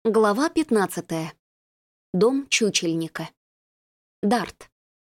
Глава 15. Дом чучельника. Дарт.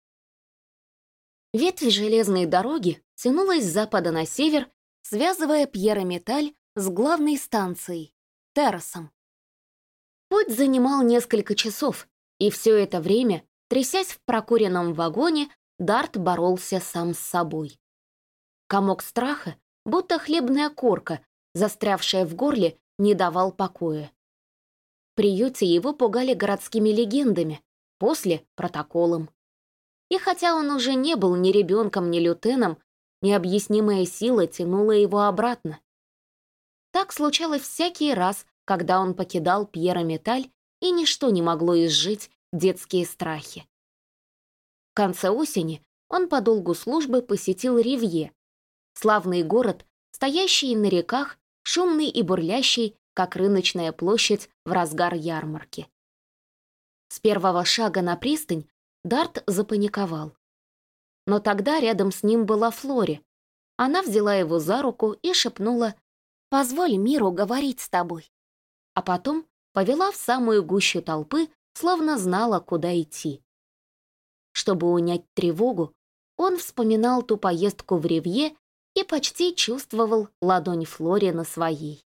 Ветвь железной дороги тянулась с запада на север, связывая Пьеро-Металь с главной станцией — Террасом. Путь занимал несколько часов, и все это время, трясясь в прокуренном вагоне, Дарт боролся сам с собой. Комок страха, будто хлебная корка, застрявшая в горле, не давал покоя. В приюте его пугали городскими легендами, после — протоколом. И хотя он уже не был ни ребенком, ни лютеном, необъяснимая сила тянула его обратно. Так случалось всякий раз, когда он покидал Пьеро-Металь, и ничто не могло изжить детские страхи. В конце осени он по долгу службы посетил Ривье, славный город, стоящий на реках, шумный и бурлящий, как рыночная площадь в разгар ярмарки. С первого шага на пристань Дарт запаниковал. Но тогда рядом с ним была Флори. Она взяла его за руку и шепнула: «Позволь миру говорить с тобой». А потом повела в самую гущу толпы, словно знала, куда идти. Чтобы унять тревогу, он вспоминал ту поездку в Ривье и почти чувствовал ладонь Флори на своей.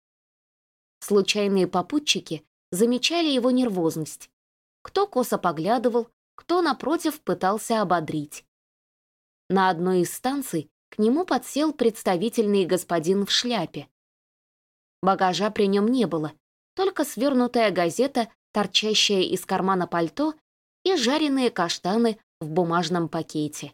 Случайные попутчики замечали его нервозность. Кто косо поглядывал, кто, напротив, пытался ободрить. На одной из станций к нему подсел представительный господин в шляпе. Багажа при нем не было, только свернутая газета, торчащая из кармана пальто, и жареные каштаны в бумажном пакете.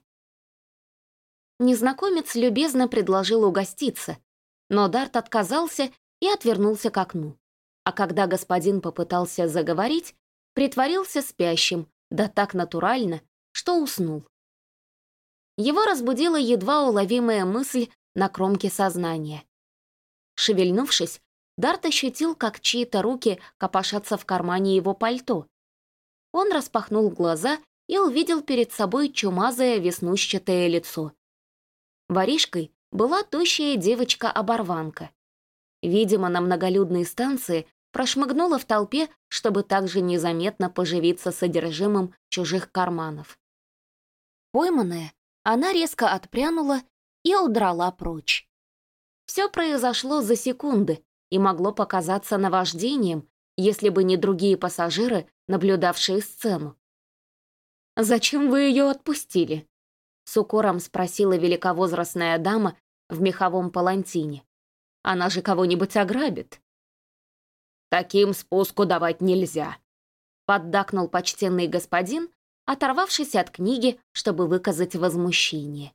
Незнакомец любезно предложил угоститься, но Дарт отказался и отвернулся к окну. А когда господин попытался заговорить, притворился спящим, да так натурально, что уснул. Его разбудила едва уловимая мысль на кромке сознания. Шевельнувшись, Дарт ощутил, как чьи-то руки копошатся в кармане его пальто. Он распахнул глаза и увидел перед собой чумазое веснушчатое лицо. Воришкой была тощая девочка-оборванка. Видимо, на многолюдной станции прошмыгнула в толпе, чтобы также незаметно поживиться содержимым чужих карманов. Пойманная, она резко отпрянула и удрала прочь. Все произошло за секунды и могло показаться наваждением, если бы не другие пассажиры, наблюдавшие сцену. «Зачем вы ее отпустили?» — с укором спросила великовозрастная дама в меховом палантине. «Она же кого-нибудь ограбит». «Таким спуску давать нельзя», — поддакнул почтенный господин, оторвавшись от книги, чтобы выказать возмущение.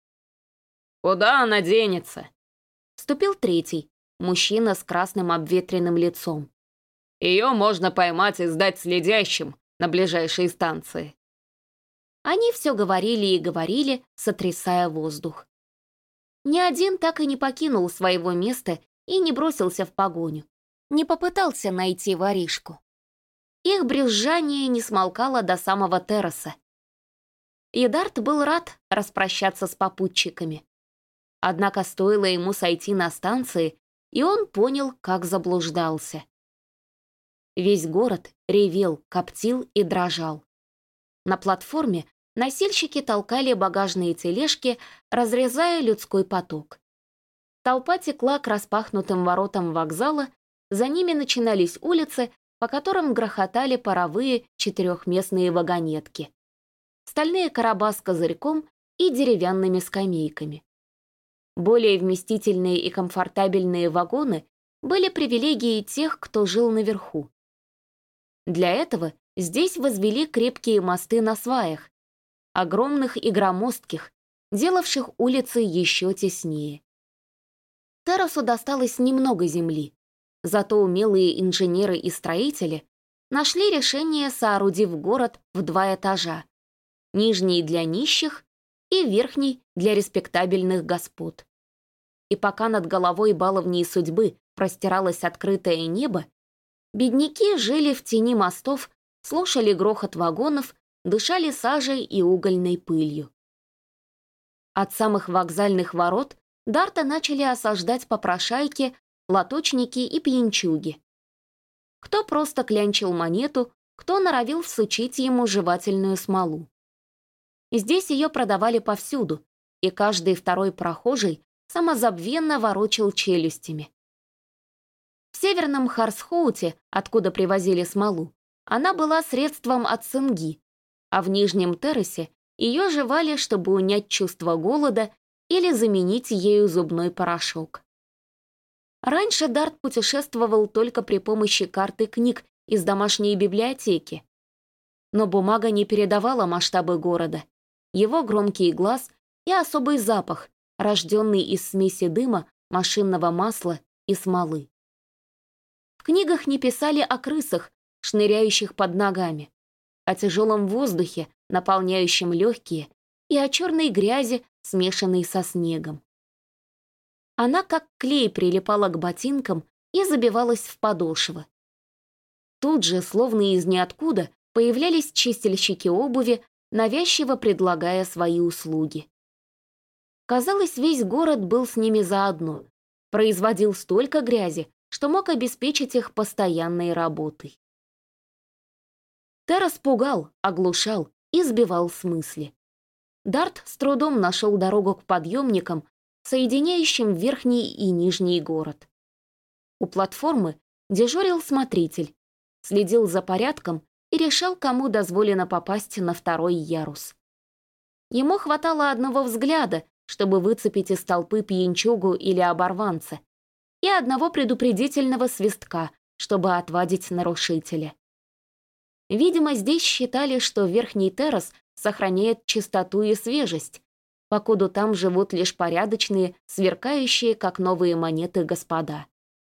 «Куда она денется?» — вступил третий, мужчина с красным обветренным лицом. «Ее можно поймать и сдать следящим на ближайшей станции». Они все говорили и говорили, сотрясая воздух. Ни один так и не покинул своего места и не бросился в погоню, не попытался найти воришку. Их брюзжание не смолкало до самого Терраса. И Дарт был рад распрощаться с попутчиками. Однако стоило ему сойти на станции, и он понял, как заблуждался. Весь город ревел, коптил и дрожал. На платформе носильщики толкали багажные тележки, разрезая людской поток. Толпа текла к распахнутым воротам вокзала, за ними начинались улицы, по которым грохотали паровые четырехместные вагонетки, стальные короба с козырьком и деревянными скамейками. Более вместительные и комфортабельные вагоны были привилегией тех, кто жил наверху. Для этого здесь возвели крепкие мосты на сваях, огромных и громоздких, делавших улицы еще теснее. Террасу досталось немного земли, зато умелые инженеры и строители нашли решение, соорудив город в 2 этажа, нижний для нищих и верхний для респектабельных господ. И пока над головой баловней судьбы простиралось открытое небо, бедняки жили в тени мостов, слушали грохот вагонов, дышали сажей и угольной пылью. От самых вокзальных ворот Дарта начали осаждать попрошайки, лоточники и пьянчуги. кто просто клянчил монету, кто норовил всучить ему жевательную смолу. Здесь ее продавали повсюду, и каждый второй прохожий самозабвенно ворочал челюстями. В северном Харсхоуте, откуда привозили смолу, она была средством от цинги, а в Нижнем Террасе ее жевали, чтобы унять чувство голода или заменить ею зубной порошок. Раньше Дарт путешествовал только при помощи карты книг из домашней библиотеки. Но бумага не передавала масштабы города, его громкий глаз и особый запах, рожденный из смеси дыма, машинного масла и смолы. В книгах не писали о крысах, шныряющих под ногами, о тяжелом воздухе, наполняющем легкие, и о черной грязи, смешанной со снегом. Она как клей прилипала к ботинкам и забивалась в подошвы. Тут же, словно из ниоткуда, появлялись чистильщики обуви, навязчиво предлагая свои услуги. Казалось, весь город был с ними заодно, производил столько грязи, что мог обеспечить их постоянной работой. Террас пугал, оглушал и сбивал с мысли. Дарт с трудом нашел дорогу к подъемникам, соединяющим верхний и нижний город. У платформы дежурил смотритель, следил за порядком и решал, кому дозволено попасть на второй ярус. Ему хватало одного взгляда, чтобы выцепить из толпы пьянчугу или оборванца, и одного предупредительного свистка, чтобы отвадить нарушителя. Видимо, здесь считали, что Верхний Террас сохраняет чистоту и свежесть, покуда там живут лишь порядочные, сверкающие, как новые монеты, господа.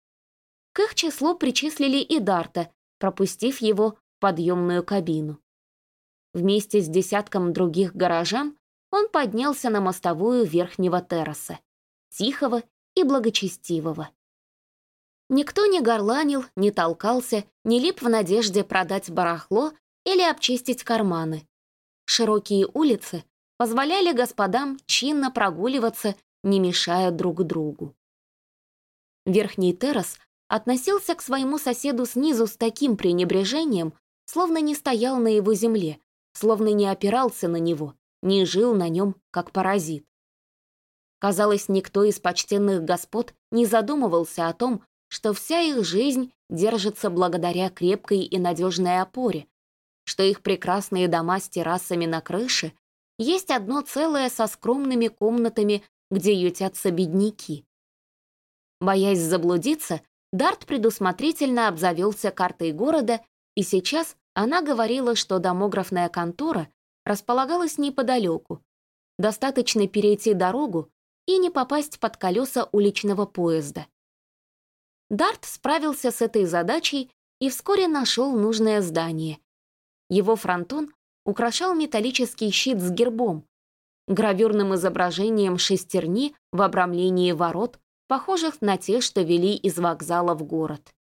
К их числу причислили и Дарта, пропустив его в подъемную кабину. Вместе с десятком других горожан он поднялся на мостовую Верхнего Терраса, тихого и благочестивого. Никто не горланил, не толкался, не лип в надежде продать барахло или обчистить карманы. Широкие улицы позволяли господам чинно прогуливаться, не мешая друг другу. Верхний Террас относился к своему соседу снизу с таким пренебрежением, словно не стоял на его земле, словно не опирался на него, не жил на нем, как паразит. Казалось, никто из почтенных господ не задумывался о том, что вся их жизнь держится благодаря крепкой и надежной опоре, что их прекрасные дома с террасами на крыше есть одно целое со скромными комнатами, где ютятся бедняки. Боясь заблудиться, Дарт предусмотрительно обзавелся картой города, и сейчас она говорила, что домографная контора располагалась неподалеку. Достаточно перейти дорогу и не попасть под колеса уличного поезда. Дарт справился с этой задачей и вскоре нашел нужное здание. Его фронтон украшал металлический щит с гербом, гравюрным изображением шестерни в обрамлении ворот, похожих на те, что вели из вокзала в город.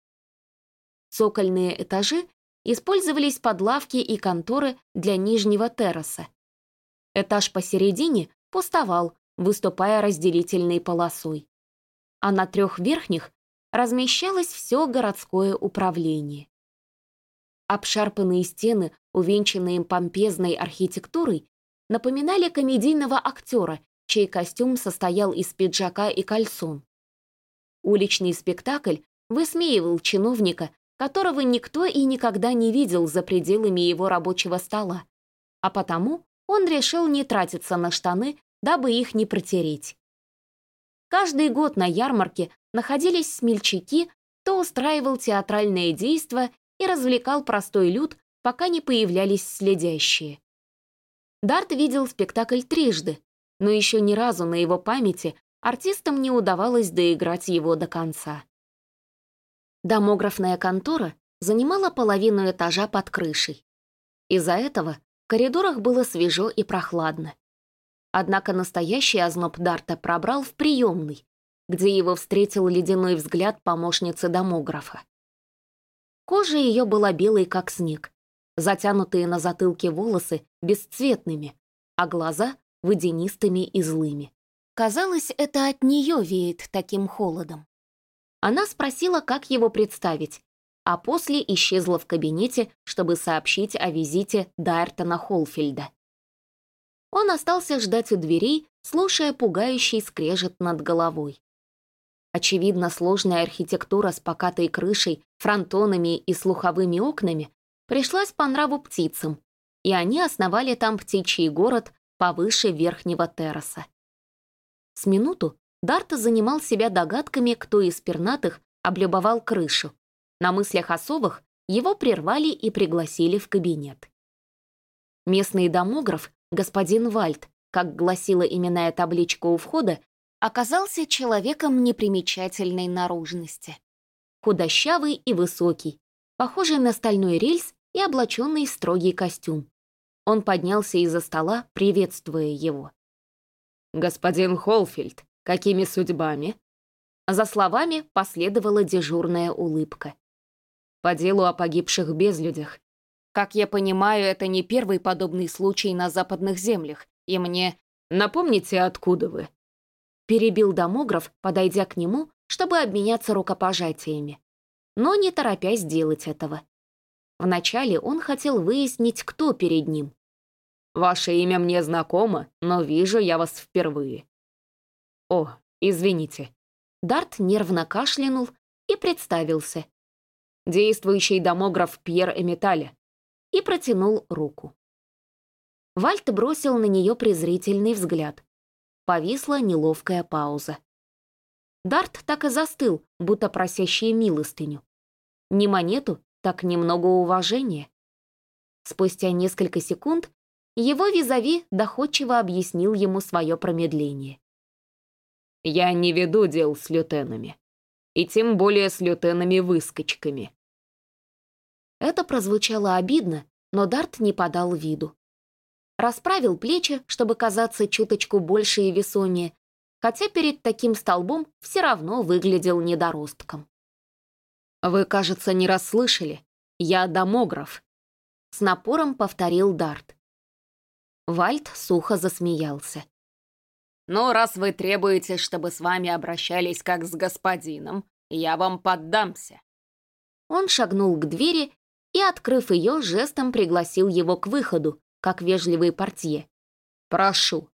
Цокольные этажи использовались под лавки и конторы для Нижнего Терраса. Этаж посередине пустовал, выступая разделительной полосой. А на 3 верхних размещалось все городское управление. Обшарпанные стены, увенчанные помпезной архитектурой, напоминали комедийного актера, чей костюм состоял из пиджака и кальсон. Уличный спектакль высмеивал чиновника, которого никто и никогда не видел за пределами его рабочего стола, а потому он решил не тратиться на штаны, дабы их не протереть. Каждый год на ярмарке находились смельчаки, кто устраивал театральное действо и развлекал простой люд, пока не появлялись следящие. Дарт видел спектакль 3, но еще ни разу на его памяти артистам не удавалось доиграть его до конца. Домографная контора занимала половину этажа под крышей. Из-за этого в коридорах было свежо и прохладно. Однако настоящий озноб Дарта пробрал в приемной, где его встретил ледяной взгляд помощницы домографа. Кожа ее была белой, как снег, затянутые на затылке волосы бесцветными, а глаза — водянистыми и злыми. Казалось, это от нее веет таким холодом. Она спросила, как его представить, а после исчезла в кабинете, чтобы сообщить о визите Дайртона Холфилда. Он остался ждать у дверей, слушая пугающий скрежет над головой. Очевидно, сложная архитектура с покатой крышей, фронтонами и слуховыми окнами пришлась по нраву птицам, и они основали там птичий город повыше верхнего терраса. С минуту Дарт занимал себя догадками, кто из пернатых облюбовал крышу. На мыслях о совах его прервали и пригласили в кабинет. Местный домограф, господин Вальд, как гласила именная табличка у входа, оказался человеком непримечательной наружности. Худощавый и высокий, похожий на стальной рельс и облаченный в строгий костюм. Он поднялся из-за стола, приветствуя его. «Господин Холфилд, какими судьбами?» За словами последовала дежурная улыбка. «По делу о погибших безлюдях. Как я понимаю, это не первый подобный случай на западных землях, и мне... Напомните, откуда вы?» Перебил домограф, подойдя к нему, чтобы обменяться рукопожатиями, но не торопясь делать этого. Вначале он хотел выяснить, кто перед ним. «Ваше имя мне знакомо, но вижу я вас впервые». «О, извините». Дарт нервно кашлянул и представился. Действующий домограф Пьер Эмитале. И протянул руку. Вальт бросил на нее презрительный взгляд. Повисла неловкая пауза. Дарт так и застыл, будто просящий милостыню. Не монету, так немного уважения. Спустя несколько секунд его визави доходчиво объяснил ему свое промедление. «Я не веду дел с лютенами, и тем более с лютенами-выскочками». Это прозвучало обидно, но Дарт не подал виду. Расправил плечи, чтобы казаться чуточку больше и весомее, хотя перед таким столбом все равно выглядел недоростком. «Вы, кажется, не расслышали. Я домограф», — с напором повторил Дарт. Вальд сухо засмеялся. «Ну, раз вы требуете, чтобы с вами обращались как с господином, я вам поддамся». Он шагнул к двери и, открыв ее, жестом пригласил его к выходу, как вежливый портье. «Прошу».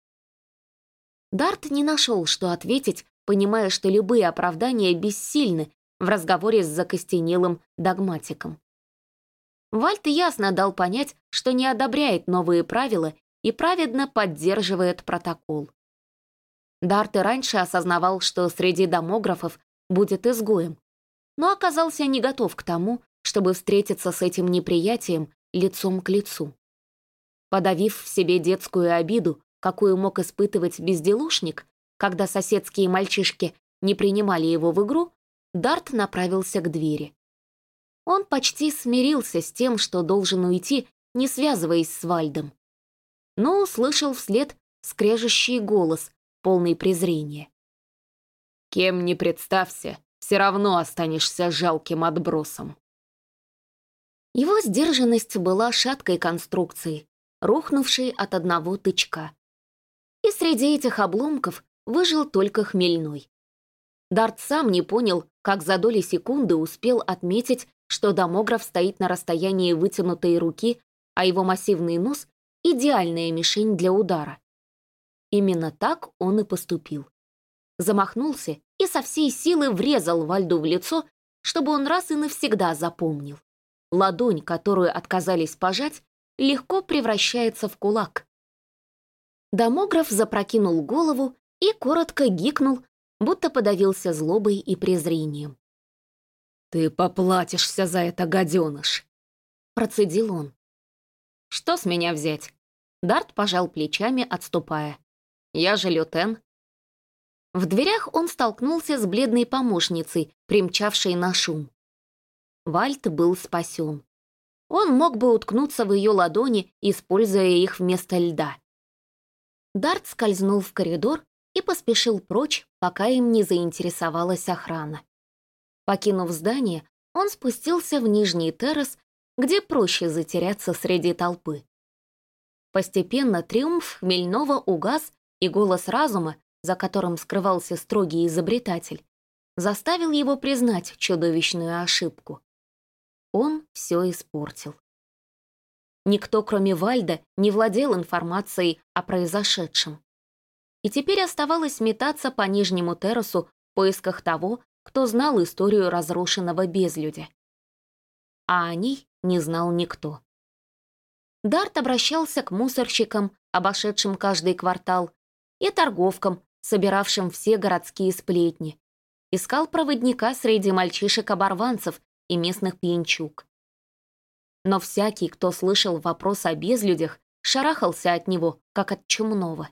Дарт не нашел, что ответить, понимая, что любые оправдания бессильны в разговоре с закостенелым догматиком. Вальд ясно дал понять, что не одобряет новые правила и праведно поддерживает протокол. Дарт и раньше осознавал, что среди домографов будет изгоем, но оказался не готов к тому, чтобы встретиться с этим неприятием лицом к лицу. Подавив в себе детскую обиду, какую мог испытывать безделушник, когда соседские мальчишки не принимали его в игру, Дарт направился к двери. Он почти смирился с тем, что должен уйти, не связываясь с Вальдом. Но услышал вслед скрежещий голос, полный презрения. «Кем ни представься, все равно останешься жалким отбросом». Его сдержанность была шаткой конструкцией, рухнувшей от одного тычка. И среди этих обломков выжил только Хмельной. Дарт сам не понял, как за доли секунды успел отметить, что домограф стоит на расстоянии вытянутой руки, а его массивный нос — идеальная мишень для удара. Именно так он и поступил. Замахнулся и со всей силы врезал Вальду в лицо, чтобы он раз и навсегда запомнил. Ладонь, которую отказались пожать, легко превращается в кулак. Домограф запрокинул голову и коротко гикнул, будто подавился злобой и презрением. «Ты поплатишься за это, гаденыш!» — процедил он. «Что с меня взять?» Дарт пожал плечами, отступая. «Я же лютен». В дверях он столкнулся с бледной помощницей, примчавшей на шум. Вальд был спасен. Он мог бы уткнуться в ее ладони, используя их вместо льда. Дарт скользнул в коридор и поспешил прочь, пока им не заинтересовалась охрана. Покинув здание, он спустился в нижний террас, где проще затеряться среди толпы. Постепенно триумф Хмельного угас, и голос разума, за которым скрывался строгий изобретатель, заставил его признать чудовищную ошибку. он все испортил. Никто, кроме Вальда, не владел информацией о произошедшем. И теперь оставалось метаться по нижнему террасу в поисках того, кто знал историю разрушенного безлюдя. А о ней не знал никто. Дарт обращался к мусорщикам, обошедшим каждый квартал, и торговкам, собиравшим все городские сплетни. Искал проводника среди мальчишек-оборванцев и местных пьянчуг. Но всякий, кто слышал вопрос о безлюдях, шарахался от него, как от чумного.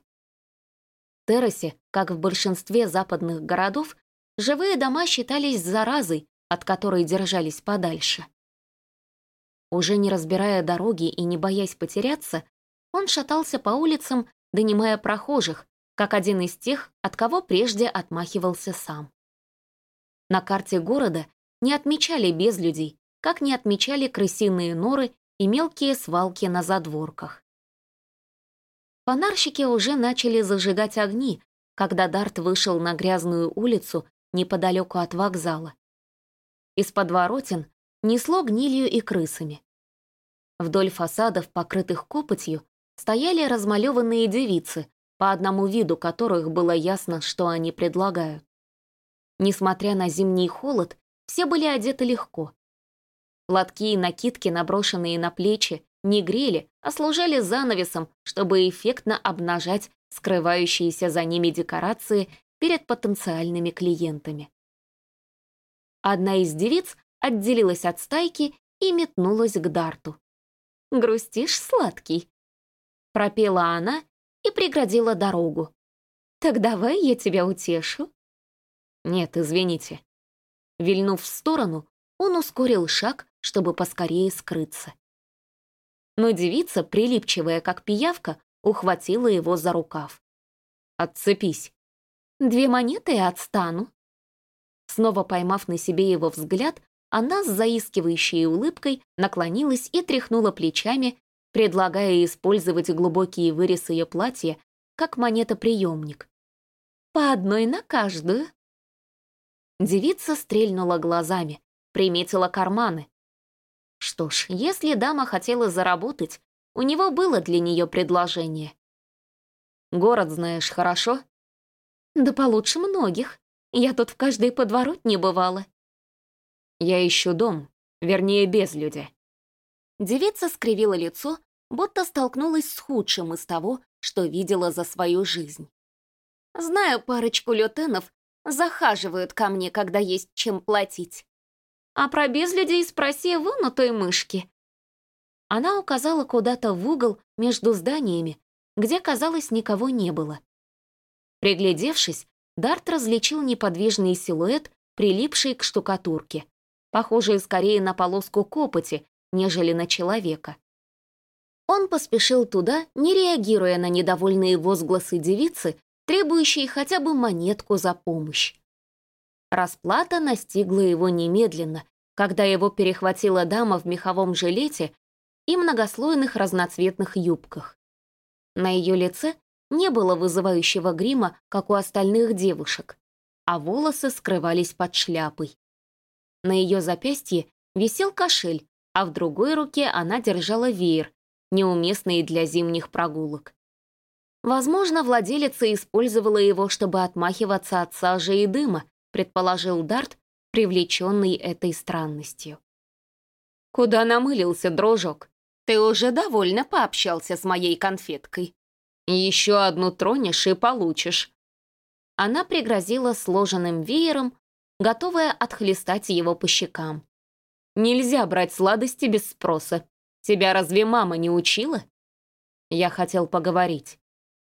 В Террасе, как в большинстве западных городов, живые дома считались заразой, от которой держались подальше. Уже не разбирая дороги и не боясь потеряться, он шатался по улицам, донимая прохожих, как один из тех, от кого прежде отмахивался сам. На карте города не отмечали безлюдей, как не отмечали крысиные норы и мелкие свалки на задворках. Фонарщики уже начали зажигать огни, когда Дарт вышел на грязную улицу неподалеку от вокзала. Из подворотен несло гнилью и крысами. Вдоль фасадов, покрытых копотью, стояли размалеванные девицы, по одному виду которых было ясно, что они предлагают. Несмотря на зимний холод, все были одеты легко. Платки и накидки, наброшенные на плечи, не грели, а служили занавесом, чтобы эффектно обнажать скрывающиеся за ними декорации перед потенциальными клиентами. Одна из девиц отделилась от стайки и метнулась к Дарту. «Грустишь, сладкий?» — пропела она и преградила дорогу. «Так давай я тебя утешу». «Нет, извините». Вильнув в сторону, он ускорил шаг, чтобы поскорее скрыться. Но девица, прилипчивая как пиявка, ухватила его за рукав. «Отцепись». «2 монеты и отстану». Снова поймав на себе его взгляд, она с заискивающей улыбкой наклонилась и тряхнула плечами, предлагая использовать глубокие вырез ее платья как монетоприемник. «По одной на каждую». Девица стрельнула глазами, приметила карманы. Что ж, если дама хотела заработать, у него было для нее предложение. «Город знаешь хорошо?» «Да получше многих. Я тут в каждой подворотне бывала». «Я ищу дом, вернее, безлюдя». Девица скривила лицо, будто столкнулась с худшим из того, что видела за свою жизнь. «Знаю парочку лютенов, захаживают ко мне, когда есть чем платить. А про безлюдей спроси вон у той мышки». Она указала куда-то в угол между зданиями, где, казалось, никого не было. Приглядевшись, Дарт различил неподвижный силуэт, прилипший к штукатурке, похожий скорее на полоску копоти, нежели на человека. Он поспешил туда, не реагируя на недовольные возгласы девицы, требующие хотя бы монетку за помощь. Расплата настигла его немедленно, когда его перехватила дама в меховом жилете и многослойных разноцветных юбках. На ее лице не было вызывающего грима, как у остальных девушек, а волосы скрывались под шляпой. На ее запястье висел кошель, а в другой руке она держала веер, неуместный для зимних прогулок. Возможно, владелица использовала его, чтобы отмахиваться от сажи и дыма, предположил Дарт, привлеченный этой странностью. «Куда намылился, дружок? Ты уже довольно пообщался с моей конфеткой. Еще одну тронешь и получишь». Она пригрозила сложенным веером, готовая отхлестать его по щекам. «Нельзя брать сладости без спроса. Тебя разве мама не учила?» Я хотел поговорить.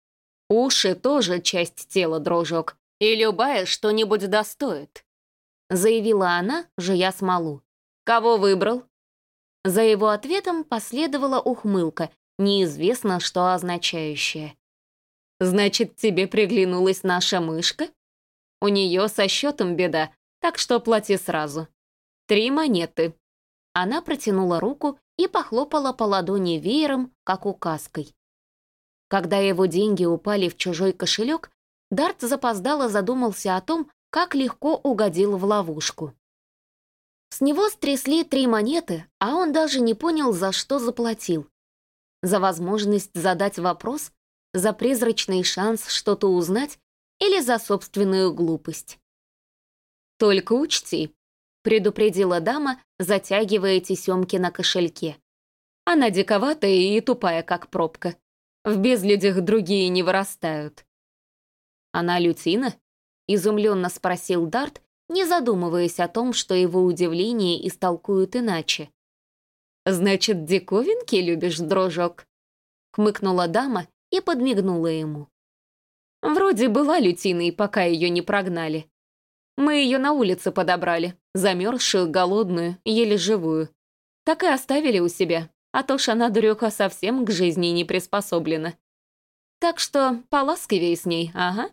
«Уши тоже часть тела, дружок, и любая что-нибудь достоит», заявила она, жуя смолу. «Кого выбрал?» За его ответом последовала ухмылка, неизвестно что означающая. «Значит, тебе приглянулась наша мышка? У нее со счетом беда, так что плати сразу. 3 монеты». Она протянула руку и похлопала по ладони веером, как указкой. Когда его деньги упали в чужой кошелек, Дарт запоздало задумался о том, как легко угодил в ловушку. С него стрясли 3 монеты, а он даже не понял, за что заплатил. За возможность задать вопрос, за призрачный шанс что-то узнать или за собственную глупость. «Только учти», — предупредила дама, затягивая тесемки на кошельке. «Она диковатая и тупая, как пробка. В безлюдях другие не вырастают». «Она лютина?» — изумленно спросил Дарт, не задумываясь о том, что его удивление истолкуют иначе. «Значит, диковинки любишь, дружок?» — хмыкнула дама и подмигнула ему. «Вроде была лютиной, пока ее не прогнали. Мы ее на улице подобрали, замерзшую, голодную, еле живую. Так и оставили у себя, а то ж она, дуреха, совсем к жизни не приспособлена. Так что поласковее с ней, ага».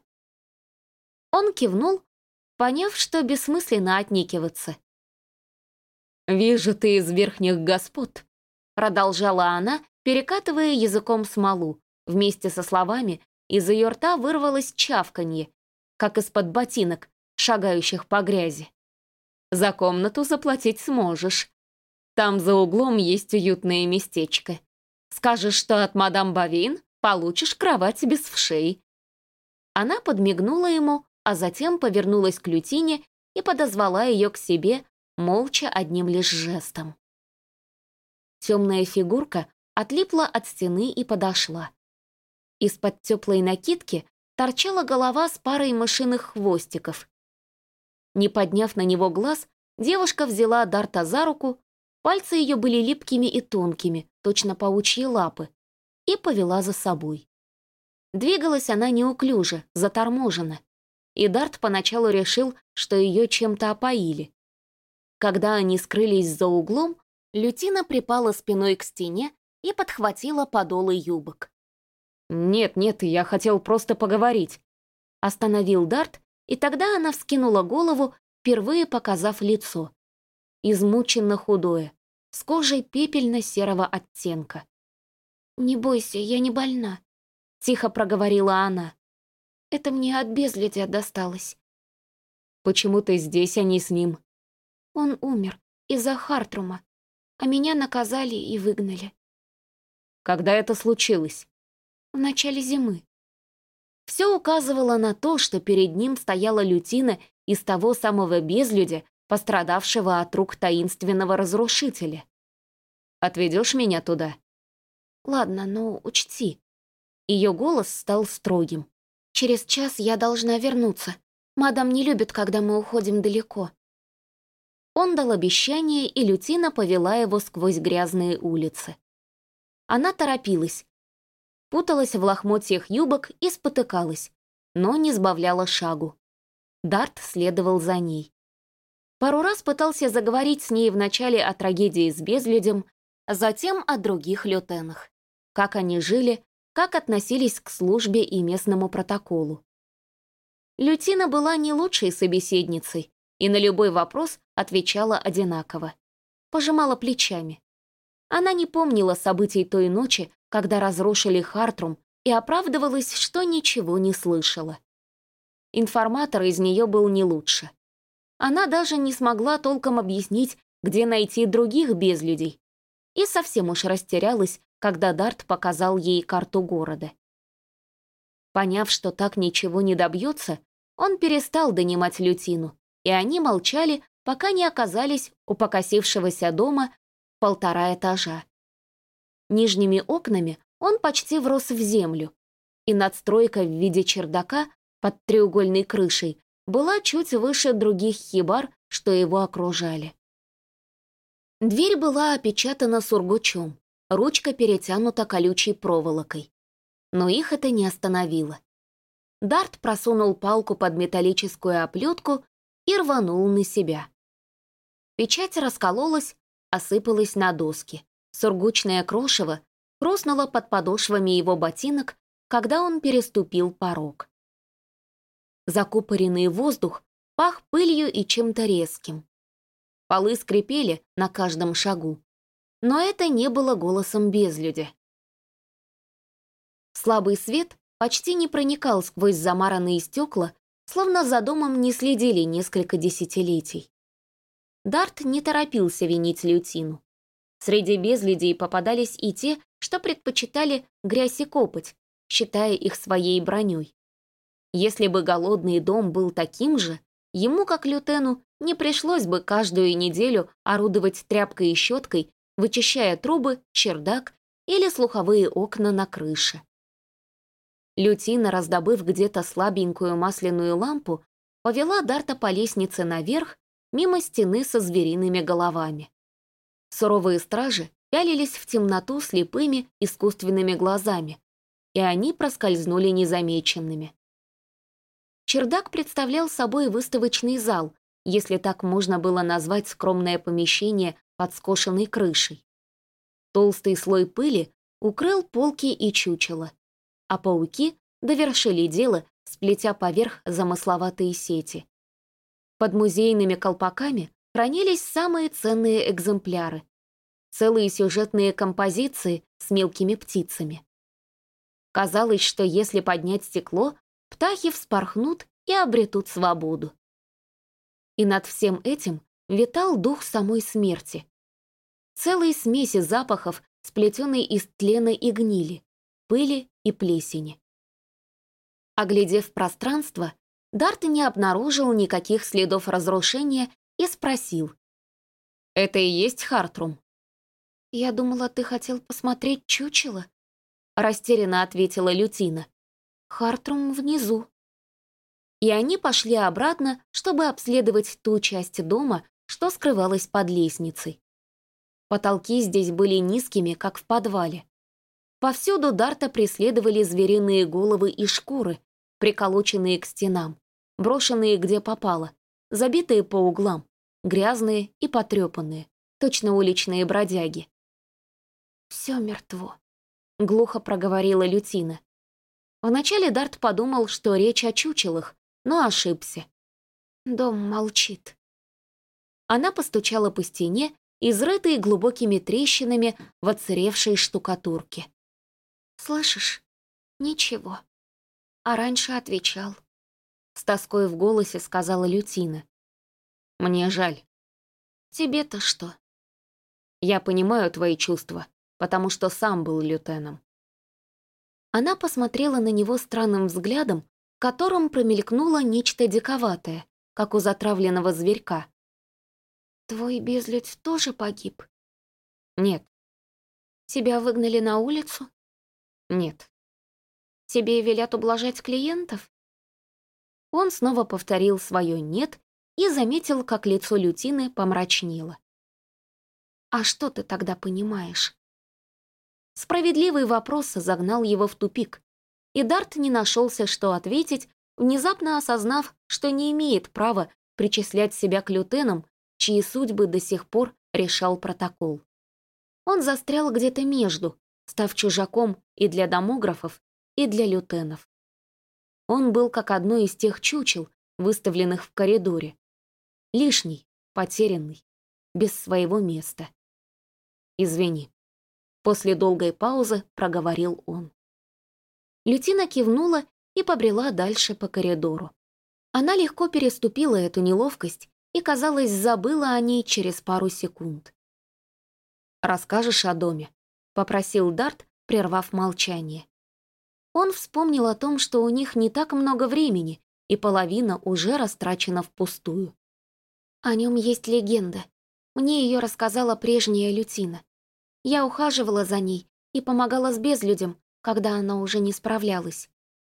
Он кивнул, поняв, что бессмысленно отникиваться. «Вижу, ты из верхних господ», — продолжала она, перекатывая языком смолу. Вместе со словами из ее рта вырвалось чавканье, как из-под ботинок, шагающих по грязи. «За комнату заплатить сможешь. Там за углом есть уютное местечко. Скажешь, что от мадам Бавин, получишь кровать без вшей». Она подмигнула ему, а затем повернулась к лютине и подозвала ее к себе, молча одним лишь жестом. Темная фигурка отлипла от стены и подошла. Из-под теплой накидки торчала голова с парой мышиных хвостиков. Не подняв на него глаз, девушка взяла Дарта за руку, пальцы ее были липкими и тонкими, точно паучьи лапы, и повела за собой. Двигалась она неуклюже, заторможенно, и Дарт поначалу решил, что ее чем-то опоили. Когда они скрылись за углом, лютина припала спиной к стене и подхватила подолы юбок. «Нет, я хотел просто поговорить», — остановил Дарт, и тогда она вскинула голову, впервые показав лицо. Измученно худое, с кожей пепельно-серого оттенка. «Не бойся, я не больна», — тихо проговорила она. «Это мне от безлюдя досталось». «Почему ты здесь, а не с ним?» «Он умер из-за Хартрума, а меня наказали и выгнали». «Когда это случилось?» «В начале зимы». Все указывало на то, что перед ним стояла лютина из того самого безлюдя, пострадавшего от рук таинственного разрушителя. «Отведешь меня туда?» «Ладно, но учти». Ее голос стал строгим. «Через час я должна вернуться. Мадам не любит, когда мы уходим далеко». Он дал обещание, и лютина повела его сквозь грязные улицы. Она торопилась, путалась в лохмотьях юбок и спотыкалась, но не сбавляла шагу. Дарт следовал за ней. Пару раз пытался заговорить с ней вначале о трагедии с безлюдем, а затем о других лютенах. Как они жили, как относились к службе и местному протоколу. Лютина была не лучшей собеседницей и на любой вопрос отвечала одинаково. Пожимала плечами. Она не помнила событий той ночи, когда разрушили Хартрум, и оправдывалась, что ничего не слышала. Информатор из нее был не лучше. Она даже не смогла толком объяснить, где найти других безлюдей, и совсем уж растерялась, когда Дарт показал ей карту города. Поняв, что так ничего не добьется, он перестал донимать лютину, и они молчали, пока не оказались у покосившегося дома в 1,5 этажа. Нижними окнами он почти врос в землю, и надстройка в виде чердака под треугольной крышей была чуть выше других хибар, что его окружали. Дверь была опечатана сургучом, ручка перетянута колючей проволокой. Но их это не остановило. Дарт просунул палку под металлическую оплетку и рванул на себя. Печать раскололась, осыпалась на доски. Сургучное крошево хрустнуло под подошвами его ботинок, когда он переступил порог. Закупоренный воздух пах пылью и чем-то резким. Полы скрипели на каждом шагу, но это не было голосом безлюдя. Слабый свет почти не проникал сквозь замаранные стекла, словно за домом не следили несколько десятилетий. Дарт не торопился винить Лютину. Среди безлюдей попадались и те, что предпочитали грязь и копоть, считая их своей броней. Если бы голодный дом был таким же, ему, как Лютену, не пришлось бы каждую неделю орудовать тряпкой и щеткой, вычищая трубы, чердак или слуховые окна на крыше. Лютина, раздобыв где-то слабенькую масляную лампу, повела Дарта по лестнице наверх, мимо стены со звериными головами. Суровые стражи пялились в темноту слепыми искусственными глазами, и они проскользнули незамеченными. Чердак представлял собой выставочный зал, если так можно было назвать скромное помещение под скошенной крышей. Толстый слой пыли укрыл полки и чучела, а пауки довершили дело, сплетя поверх замысловатые сети. Под музейными колпаками хранились самые ценные экземпляры, целые сюжетные композиции с мелкими птицами. Казалось, что если поднять стекло, птахи вспорхнут и обретут свободу. И над всем этим витал дух самой смерти. Целой смеси запахов, сплетенной из тлена и гнили, пыли и плесени. Оглядев пространство, Дарт не обнаружил никаких следов разрушения и спросил. «Это и есть Хартрум?» «Я думала, ты хотел посмотреть чучело», — растерянно ответила Лютина. «Хартрум внизу». И они пошли обратно, чтобы обследовать ту часть дома, что скрывалась под лестницей. Потолки здесь были низкими, как в подвале. Повсюду Дарта преследовали звериные головы и шкуры, приколоченные к стенам, брошенные где попало, забитые по углам, грязные и потрепанные, точно уличные бродяги. «Все мертво», — глухо проговорила Лютина. Вначале Дарт подумал, что речь о чучелах, но ошибся. Дом молчит. Она постучала по стене, изрытой глубокими трещинами в отсыревшей штукатурке. «Слышишь? Ничего. А раньше отвечал». С тоской в голосе сказала Лютина. «Мне жаль». «Тебе-то что?» «Я понимаю твои чувства, потому что сам был лютеном». Она посмотрела на него странным взглядом, в котором промелькнуло нечто диковатое, как у затравленного зверька. «Твой безлюдь тоже погиб?» «Нет». «Тебя выгнали на улицу?» «Нет». «Тебе велят ублажать клиентов?» Он снова повторил свое «нет» и заметил, как лицо Лютины помрачнело. «А что ты тогда понимаешь?» Справедливый вопрос загнал его в тупик, и Дарт не нашелся, что ответить, внезапно осознав, что не имеет права причислять себя к лютенам, чьи судьбы до сих пор решал протокол. Он застрял где-то между, став чужаком и для домографов, и для лютенов. Он был как одно из тех чучел, выставленных в коридоре. Лишний, потерянный, без своего места. «Извини». После долгой паузы проговорил он. Лютина кивнула и побрела дальше по коридору. Она легко переступила эту неловкость и, казалось, забыла о ней через пару секунд. «Расскажешь о доме?» — попросил Дарт, прервав молчание. Он вспомнил о том, что у них не так много времени, и половина уже растрачена впустую. «О нем есть легенда. Мне ее рассказала прежняя Лютина. Я ухаживала за ней и помогала с безлюдям, когда она уже не справлялась».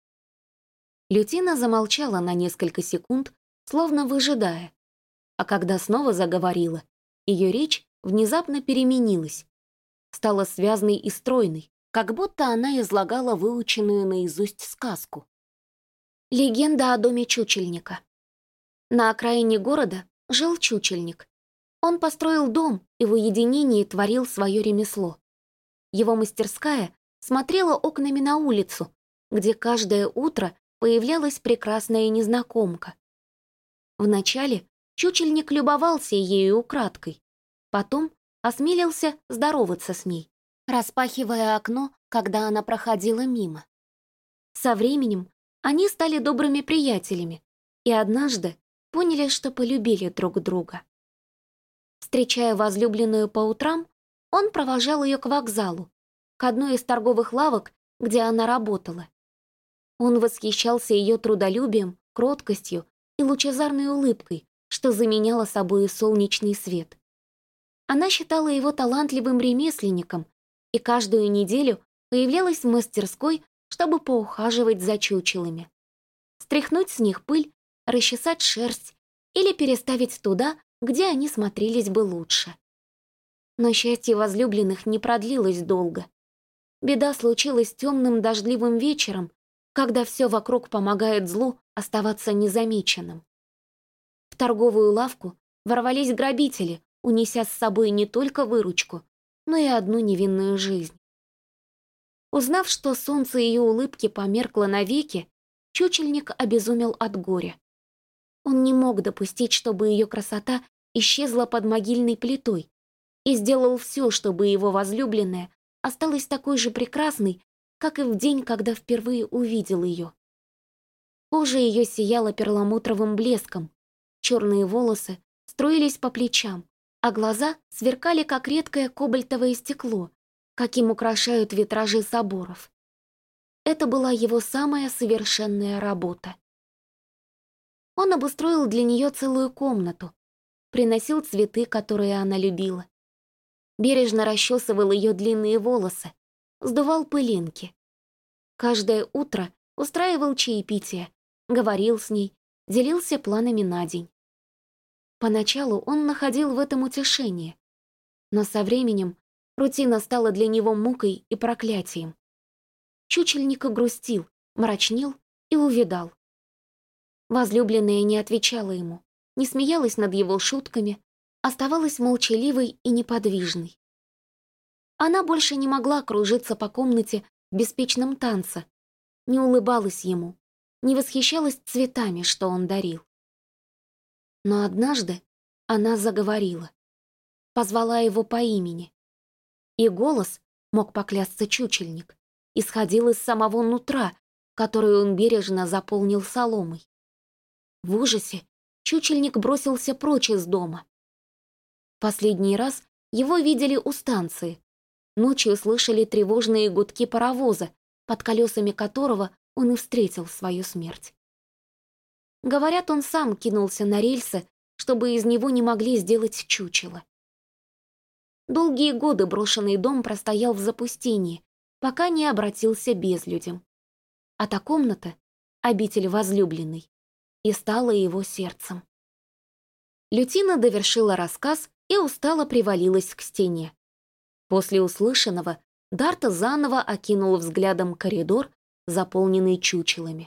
Лютина замолчала на несколько секунд, словно выжидая, а когда снова заговорила, ее речь внезапно переменилась, стала связной и стройной, как будто она излагала выученную наизусть сказку. Легенда о доме чучельника. На окраине города жил чучельник. Он построил дом и в уединении творил свое ремесло. Его мастерская смотрела окнами на улицу, где каждое утро появлялась прекрасная незнакомка. Вначале чучельник любовался ею украдкой, потом осмелился здороваться с ней, распахивая окно, когда она проходила мимо. Со временем они стали добрыми приятелями и однажды поняли, что полюбили друг друга. Встречая возлюбленную по утрам, он провожал ее к вокзалу, к одной из торговых лавок, где она работала. Он восхищался ее трудолюбием, кроткостью и лучезарной улыбкой, что заменяло собой солнечный свет. Она считала его талантливым ремесленником и каждую неделю появлялась в мастерской, чтобы поухаживать за чучелами. Стряхнуть с них пыль, расчесать шерсть или переставить туда, где они смотрелись бы лучше. Но счастье возлюбленных не продлилось долго. Беда случилась темным дождливым вечером, когда все вокруг помогает злу оставаться незамеченным. В торговую лавку ворвались грабители, унеся с собой не только выручку, но и одну невинную жизнь. Узнав, что солнце ее улыбки померкло навеки, чучельник обезумел от горя. Он не мог допустить, чтобы ее красота исчезла под могильной плитой, и сделал все, чтобы его возлюбленная осталась такой же прекрасной, как и в день, когда впервые увидел ее. Кожа ее сияла перламутровым блеском, черные волосы струились по плечам, а глаза сверкали, как редкое кобальтовое стекло, каким украшают витражи соборов. Это была его самая совершенная работа. Он обустроил для нее целую комнату, приносил цветы, которые она любила. Бережно расчесывал ее длинные волосы, сдувал пылинки. Каждое утро устраивал чаепитие, говорил с ней, делился планами на день. Поначалу он находил в этом утешение, но со временем рутина стала для него мукой и проклятием. Чучельник грустил, мрачнел и увядал. Возлюбленная не отвечала ему, не смеялась над его шутками, оставалась молчаливой и неподвижной. Она больше не могла кружиться по комнате в беспечном танце, не улыбалась ему, не восхищалась цветами, что он дарил. Но однажды она заговорила, позвала его по имени. И голос, мог поклясться чучельник, исходил из самого нутра, которое он бережно заполнил соломой. В ужасе чучельник бросился прочь из дома. Последний раз его видели у станции. Ночью слышали тревожные гудки паровоза, под колесами которого он и встретил свою смерть. Говорят, он сам кинулся на рельсы, чтобы из него не могли сделать чучело. Долгие годы брошенный дом простоял в запустении, пока не обратился безлюдем. А та комната — обитель возлюбленной, и стала его сердцем. Лютина довершила рассказ и устало привалилась к стене. После услышанного Дарта заново окинул взглядом коридор, заполненный чучелами.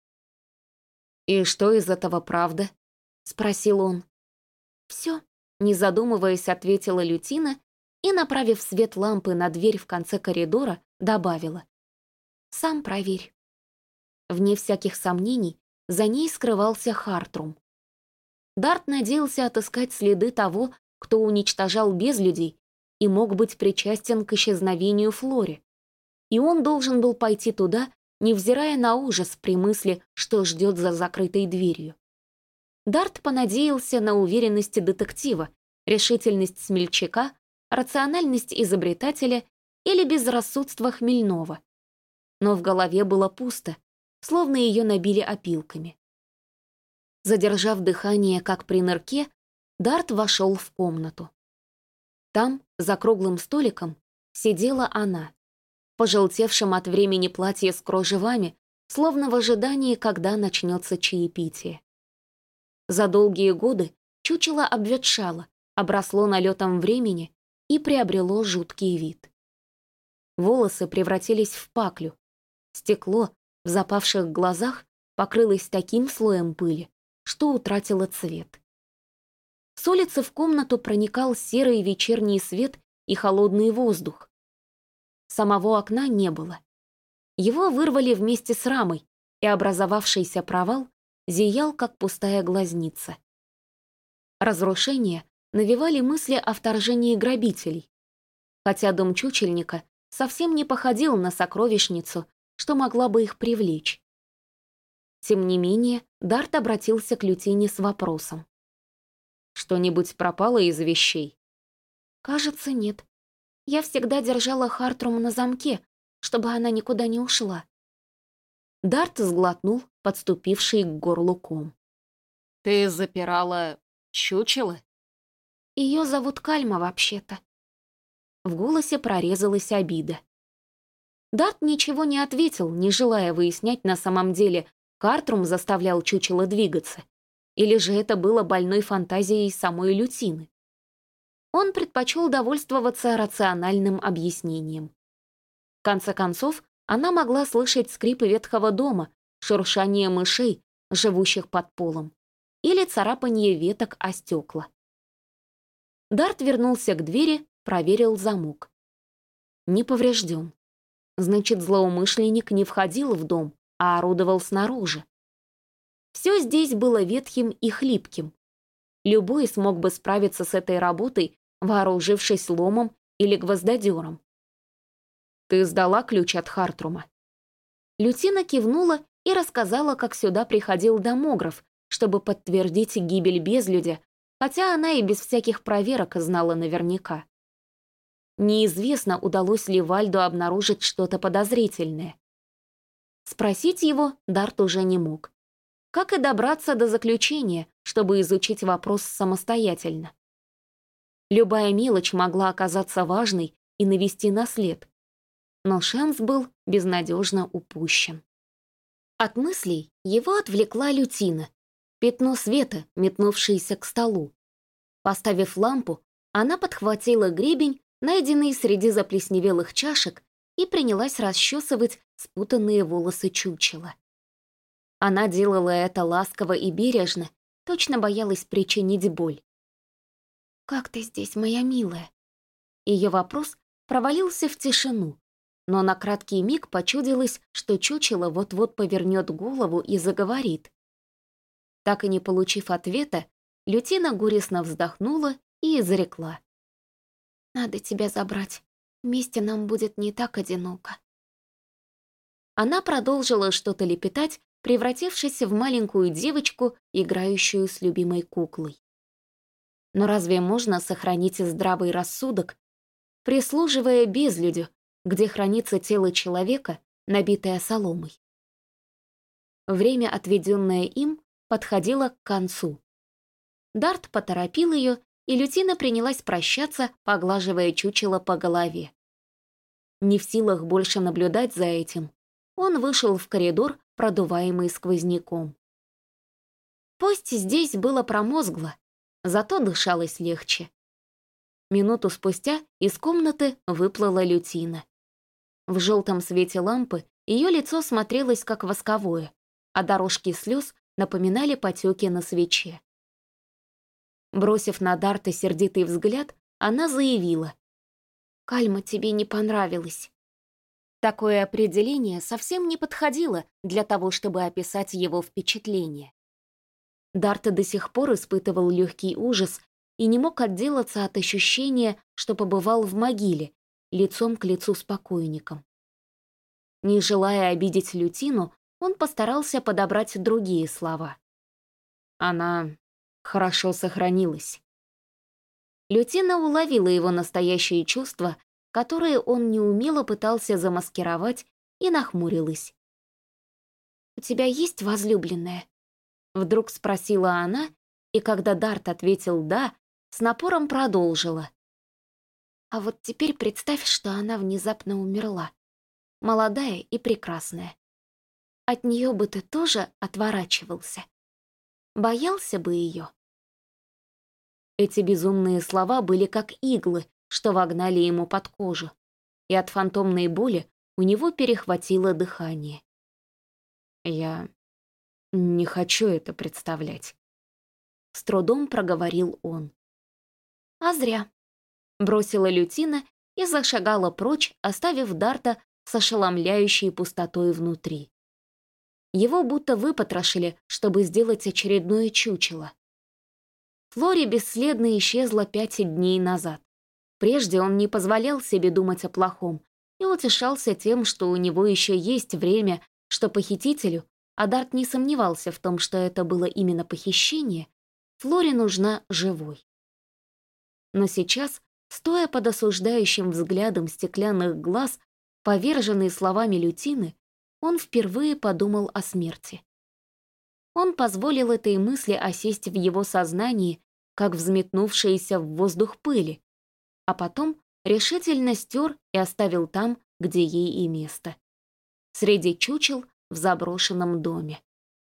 «И что из этого правда?» — спросил он. «Все», — не задумываясь, ответила Лютина и, направив свет лампы на дверь в конце коридора, добавила. «Сам проверь». Вне всяких сомнений, за ней скрывался Хартрум. Дарт надеялся отыскать следы того, кто уничтожал безлюдей и мог быть причастен к исчезновению Флори. И он должен был пойти туда, невзирая на ужас при мысли, что ждет за закрытой дверью. Дарт понадеялся на уверенность детектива, решительность смельчака, рациональность изобретателя или безрассудство хмельного. Но в голове было пусто, словно ее набили опилками. Задержав дыхание, как при нырке, Дарт вошел в комнату. Там, за круглым столиком, сидела она, пожелтевшем от времени платье с кружевами, словно в ожидании, когда начнется чаепитие. За долгие годы чучело обветшало, обросло налетом времени и приобрело жуткий вид. Волосы превратились в паклю, стекло в запавших глазах покрылось таким слоем пыли, что утратило цвет. С улицы в комнату проникал серый вечерний свет и холодный воздух. Самого окна не было. Его вырвали вместе с рамой, и образовавшийся провал зиял, как пустая глазница. Разрушения навевали мысли о вторжении грабителей, хотя дом чучельника совсем не походил на сокровищницу, что могла бы их привлечь. — Тем не менее, Дарт обратился к Лютине с вопросом. Что-нибудь пропало из вещей? Кажется, нет. Я всегда держала Хартрум на замке, чтобы она никуда не ушла. Дарт сглотнул подступивший к горлу ком. Ты запирала чучело? Ее зовут Кальма, вообще-то. В голосе прорезалась обида. Дарт ничего не ответил, не желая выяснять на самом деле, Хартрум заставлял чучело двигаться, или же это было больной фантазией самой Лютины. Он предпочел довольствоваться рациональным объяснением. В конце концов, она могла слышать скрипы ветхого дома, шуршание мышей, живущих под полом, или царапанье веток о стекла. Дарт вернулся к двери, проверил замок. Не поврежден. Значит, злоумышленник не входил в дом, а орудовал снаружи. Все здесь было ветхим и хлипким. Любой смог бы справиться с этой работой, вооружившись ломом или гвоздодером. «Ты сдала ключ от Хартрума?» Лютина кивнула и рассказала, как сюда приходил домограф, чтобы подтвердить гибель безлюдя, хотя она и без всяких проверок знала наверняка. Неизвестно, удалось ли Вальду обнаружить что-то подозрительное. Спросить его Дарт уже не мог. Как и добраться до заключения, чтобы изучить вопрос самостоятельно. Любая мелочь могла оказаться важной и навести на след. Но шанс был безнадежно упущен. От мыслей его отвлекла Лютина, пятно света, метнувшееся к столу. Поставив лампу, она подхватила гребень, найденный среди заплесневелых чашек, и принялась расчесывать спутанные волосы чучела. Она делала это ласково и бережно, точно боялась причинить боль. «Как ты здесь, моя милая?» Ее вопрос провалился в тишину, но на краткий миг почудилось, что чучело вот-вот повернет голову и заговорит. Так и не получив ответа, Лютина горестно вздохнула и изрекла: «Надо тебя забрать. Вместе нам будет не так одиноко». Она продолжила что-то лепетать, превратившись в маленькую девочку, играющую с любимой куклой. Но разве можно сохранить здравый рассудок, прислуживая безлюдю, где хранится тело человека, набитое соломой? Время, отведенное им, подходило к концу. Дарт поторопил ее, и Лютина принялась прощаться, поглаживая чучело по голове. Не в силах больше наблюдать за этим, он вышел в коридор, продуваемый сквозняком. Пусть здесь было промозгло, зато дышалось легче. Минуту спустя из комнаты выплыла Лютина. В желтом свете лампы ее лицо смотрелось как восковое, а дорожки слез напоминали потеки на свече. Бросив на Дарта сердитый взгляд, она заявила: «Кальма тебе не понравилась». Такое определение совсем не подходило для того, чтобы описать его впечатление. Дарт до сих пор испытывал легкий ужас и не мог отделаться от ощущения, что побывал в могиле, лицом к лицу с покойником. Не желая обидеть Лютину, он постарался подобрать другие слова. Она хорошо сохранилась. Лютина уловила его настоящие чувства, которые он неумело пытался замаскировать, и нахмурилась. «У тебя есть возлюбленная?» Вдруг спросила она, и когда Дарт ответил «да», с напором продолжила. «А вот теперь представь, что она внезапно умерла, молодая и прекрасная. От нее бы ты тоже отворачивался? Боялся бы ее?» Эти безумные слова были как иглы, что вогнали ему под кожу, и от фантомной боли у него перехватило дыхание. «Я не хочу это представлять», — с трудом проговорил он. «А зря», — бросила Лютина и зашагала прочь, оставив Дарта с ошеломляющей пустотой внутри. Его будто выпотрошили, чтобы сделать очередное чучело. Флори бесследно исчезла 5 дней назад. Прежде он не позволял себе думать о плохом и утешался тем, что у него еще есть время, что похитителю, а Дарт не сомневался в том, что это было именно похищение, Флоре нужна живой. Но сейчас, стоя под осуждающим взглядом стеклянных глаз, поверженный словами Лютины, он впервые подумал о смерти. Он позволил этой мысли осесть в его сознании, как взметнувшиеся в воздух пыли, а потом решительно стер и оставил там, где ей и место. Среди чучел в заброшенном доме.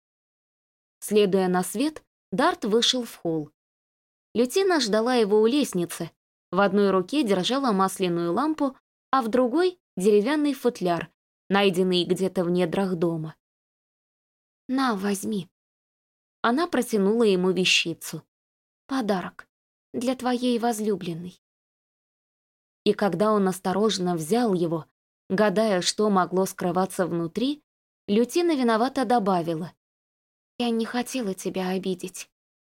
Следуя на свет, Дарт вышел в холл. Лютина ждала его у лестницы. В одной руке держала масляную лампу, а в другой — деревянный футляр, найденный где-то в недрах дома. «На, возьми». Она протянула ему вещицу. «Подарок. Для твоей возлюбленной». И когда он осторожно взял его, гадая, что могло скрываться внутри, Лютина виновато добавила: «Я не хотела тебя обидеть».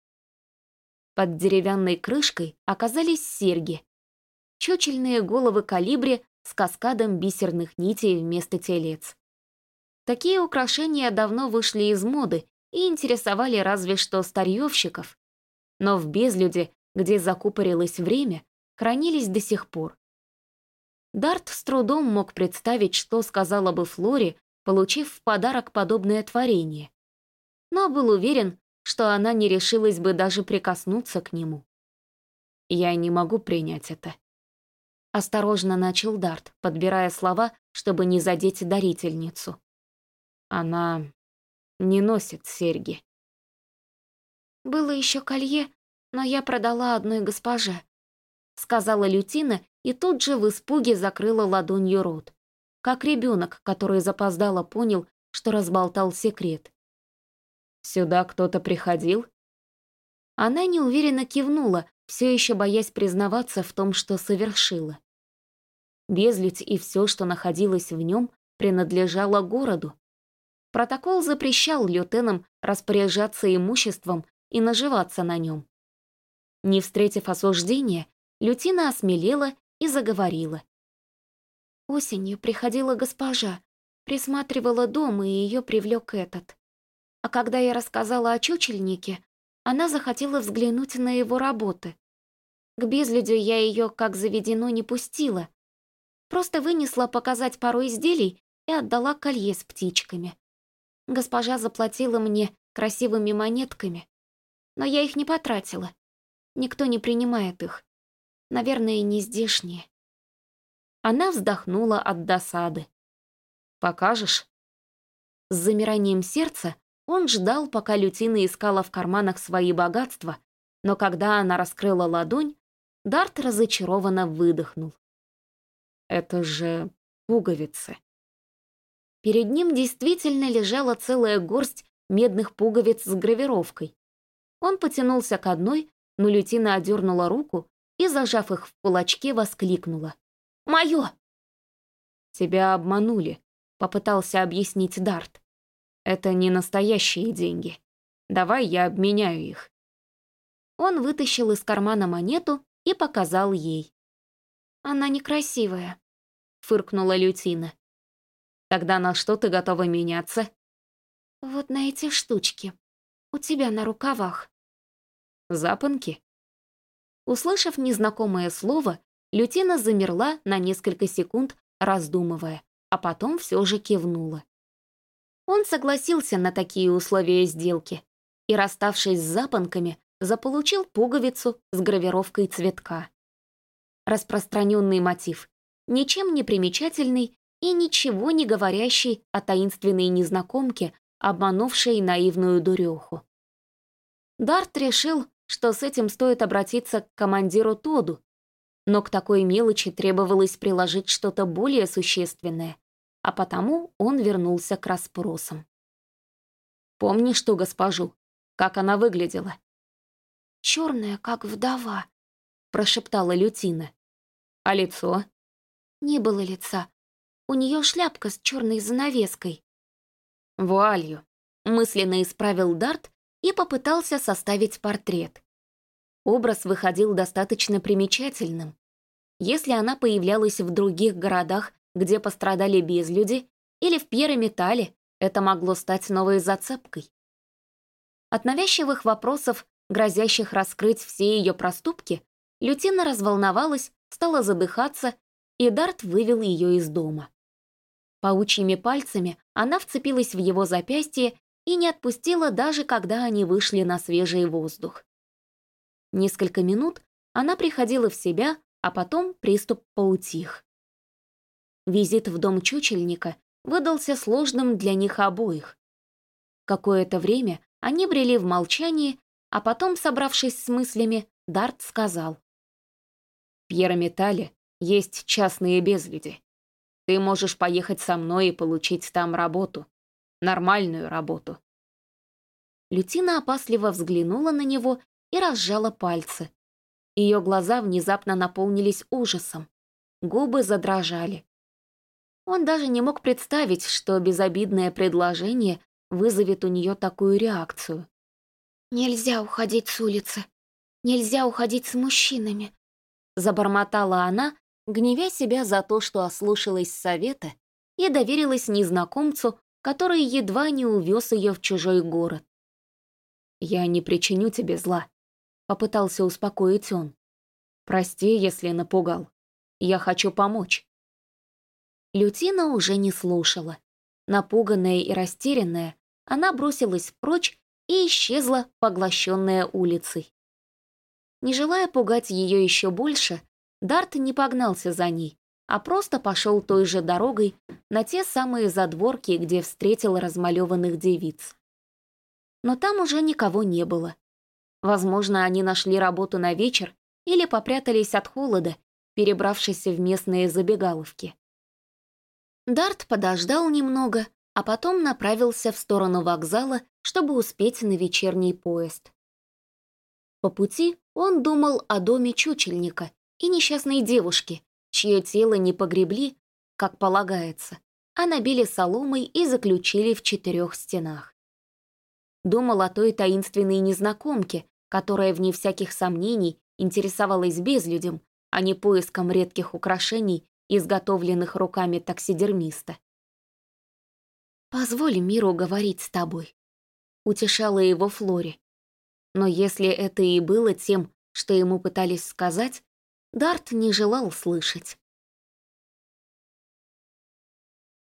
Под деревянной крышкой оказались серьги. Чучельные головы колибри с каскадом бисерных нитей вместо телец. Такие украшения давно вышли из моды и интересовали разве что старьевщиков. Но в безлюде, где закупорилось время, хранились до сих пор. Дарт с трудом мог представить, что сказала бы Флоре, получив в подарок подобное творение. Но был уверен, что она не решилась бы даже прикоснуться к нему. «Я не могу принять это», — осторожно начал Дарт, подбирая слова, чтобы не задеть дарительницу. «Она не носит серьги». «Было еще колье, но я продала одной госпоже», — сказала Лютина и тут же в испуге закрыла ладонью рот, как ребенок, который запоздало понял, что разболтал секрет. «Сюда кто-то приходил?» Она неуверенно кивнула, все еще боясь признаваться в том, что совершила. Безлюдь и все, что находилось в нем, принадлежало городу. Протокол запрещал лютенам распоряжаться имуществом и наживаться на нем. Не встретив осуждения, Лютина осмелела и заговорила. «Осенью приходила госпожа, присматривала дом, и ее привлек этот. А когда я рассказала о чучельнике, она захотела взглянуть на его работы. К безлюдю я ее, как заведено, не пустила. Просто вынесла показать пару изделий и отдала колье с птичками. Госпожа заплатила мне красивыми монетками, но я их не потратила. Никто не принимает их. Наверное, не здешние». Она вздохнула от досады. «Покажешь?» С замиранием сердца он ждал, пока Лютина искала в карманах свои богатства, но когда она раскрыла ладонь, Дарт разочарованно выдохнул. «Это же пуговицы». Перед ним действительно лежала целая горсть медных пуговиц с гравировкой. Он потянулся к одной, но Лютина одернула руку и, зажав их в кулачке, воскликнула: «Моё!» «Тебя обманули», — попытался объяснить Дарт. «Это не настоящие деньги. Давай я обменяю их». Он вытащил из кармана монету и показал ей. «Она некрасивая», — фыркнула Лютина. «Тогда на что ты готова меняться?» «Вот на эти штучки. У тебя на рукавах». «Запонки?» Услышав незнакомое слово, Лютина замерла на несколько секунд, раздумывая, а потом все же кивнула. Он согласился на такие условия сделки и, расставшись с запонками, заполучил пуговицу с гравировкой цветка. Распространенный мотив, ничем не примечательный и ничего не говорящий о таинственной незнакомке, обманувшей наивную дуреху. Дарт решил, что с этим стоит обратиться к командиру Тоду, но к такой мелочи требовалось приложить что-то более существенное, а потому он вернулся к расспросам. «Помнишь ту госпожу? Как она выглядела?» «Черная, как вдова», — прошептала Лютина. «А лицо?» «Не было лица. У нее шляпка с черной занавеской». «Вуалью», — мысленно исправил Дарт и попытался составить портрет. Образ выходил достаточно примечательным. Если она появлялась в других городах, где пострадали безлюди, или в Пьерометале, это могло стать новой зацепкой. От навязчивых вопросов грозящих раскрыть все ее проступки, Лютина разволновалась, стала задыхаться, и Дарт вывел ее из дома. Паучьими пальцами она вцепилась в его запястье и не отпустила, даже когда они вышли на свежий воздух. Несколько минут она приходила в себя, а потом приступ поутих. Визит в дом чучельника выдался сложным для них обоих. Какое-то время они брели в молчании, а потом, собравшись с мыслями, Дарт сказал: «В Пьерометале есть частные безлюди. Ты можешь поехать со мной и получить там работу. Нормальную работу». Лютина опасливо взглянула на него и разжала пальцы. Ее глаза внезапно наполнились ужасом. Губы задрожали. Он даже не мог представить, что безобидное предложение вызовет у нее такую реакцию. «Нельзя уходить с улицы. Нельзя уходить с мужчинами», — забормотала она, гневя себя за то, что ослушалась совета и доверилась незнакомцу, который едва не увез ее в чужой город. «Я не причиню тебе зла», — попытался успокоить он. «Прости, если напугал. Я хочу помочь». Лютина уже не слушала. Напуганная и растерянная, она бросилась прочь и исчезла, поглощенная улицей. Не желая пугать ее еще больше, Дарт не погнался за ней, а просто пошел той же дорогой на те самые задворки, где встретил размалеванных девиц. Но там уже никого не было. Возможно, они нашли работу на вечер или попрятались от холода, перебравшись в местные забегаловки. Дарт подождал немного, а потом направился в сторону вокзала, чтобы успеть на вечерний поезд. По пути он думал о доме чучельника и несчастной девушке, чье тело не погребли, как полагается, а набили соломой и заключили в 4 стенах. Думал о той таинственной незнакомке, которая, вне всяких сомнений, интересовалась безлюдем, а не поиском редких украшений, изготовленных руками таксидермиста. «Позволь миру говорить с тобой», — утешала его Флори. Но если это и было тем, что ему пытались сказать, Дарт не желал слышать.